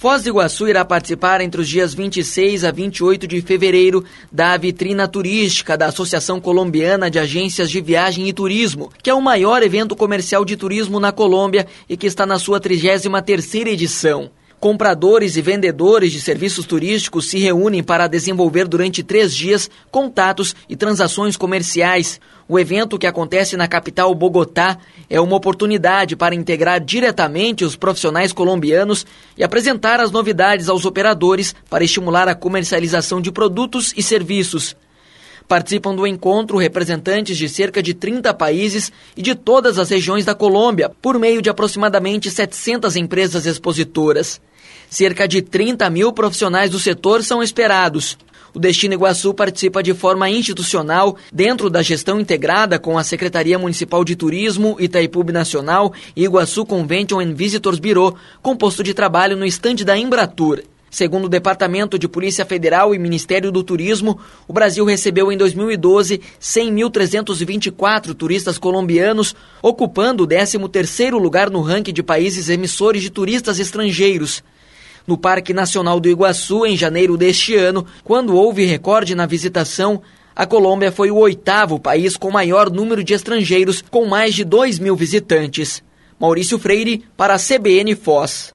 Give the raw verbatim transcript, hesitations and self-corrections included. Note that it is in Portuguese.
Foz do Iguaçu irá participar entre os dias vinte e seis a vinte e oito de fevereiro da vitrina turística da Associação Colombiana de Agências de Viagem e Turismo, que é o maior evento comercial de turismo na Colômbia e que está na sua trigésima terceira edição. Compradores e vendedores de serviços turísticos se reúnem para desenvolver durante três dias contatos e transações comerciais. O evento, que acontece na capital Bogotá, é uma oportunidade para integrar diretamente os profissionais colombianos e apresentar as novidades aos operadores para estimular a comercialização de produtos e serviços. Participam do encontro representantes de cerca de trinta países e de todas as regiões da Colômbia, por meio de aproximadamente setecentas empresas expositoras. Cerca de trinta mil profissionais do setor são esperados. O Destino Iguaçu participa de forma institucional dentro da gestão integrada com a Secretaria Municipal de Turismo, Itaipu Nacional e Iguaçu Convention and Visitors Bureau, com posto de trabalho no estande da Embratur. Segundo o Departamento de Polícia Federal e Ministério do Turismo, o Brasil recebeu em dois mil e doze cem mil trezentos e vinte e quatro turistas colombianos, ocupando o décimo terceiro lugar no ranking de países emissores de turistas estrangeiros. No Parque Nacional do Iguaçu, em janeiro deste ano, quando houve recorde na visitação, a Colômbia foi o oitavo país com maior número de estrangeiros, com mais de dois mil visitantes. Maurício Freire, para a C B N Foz.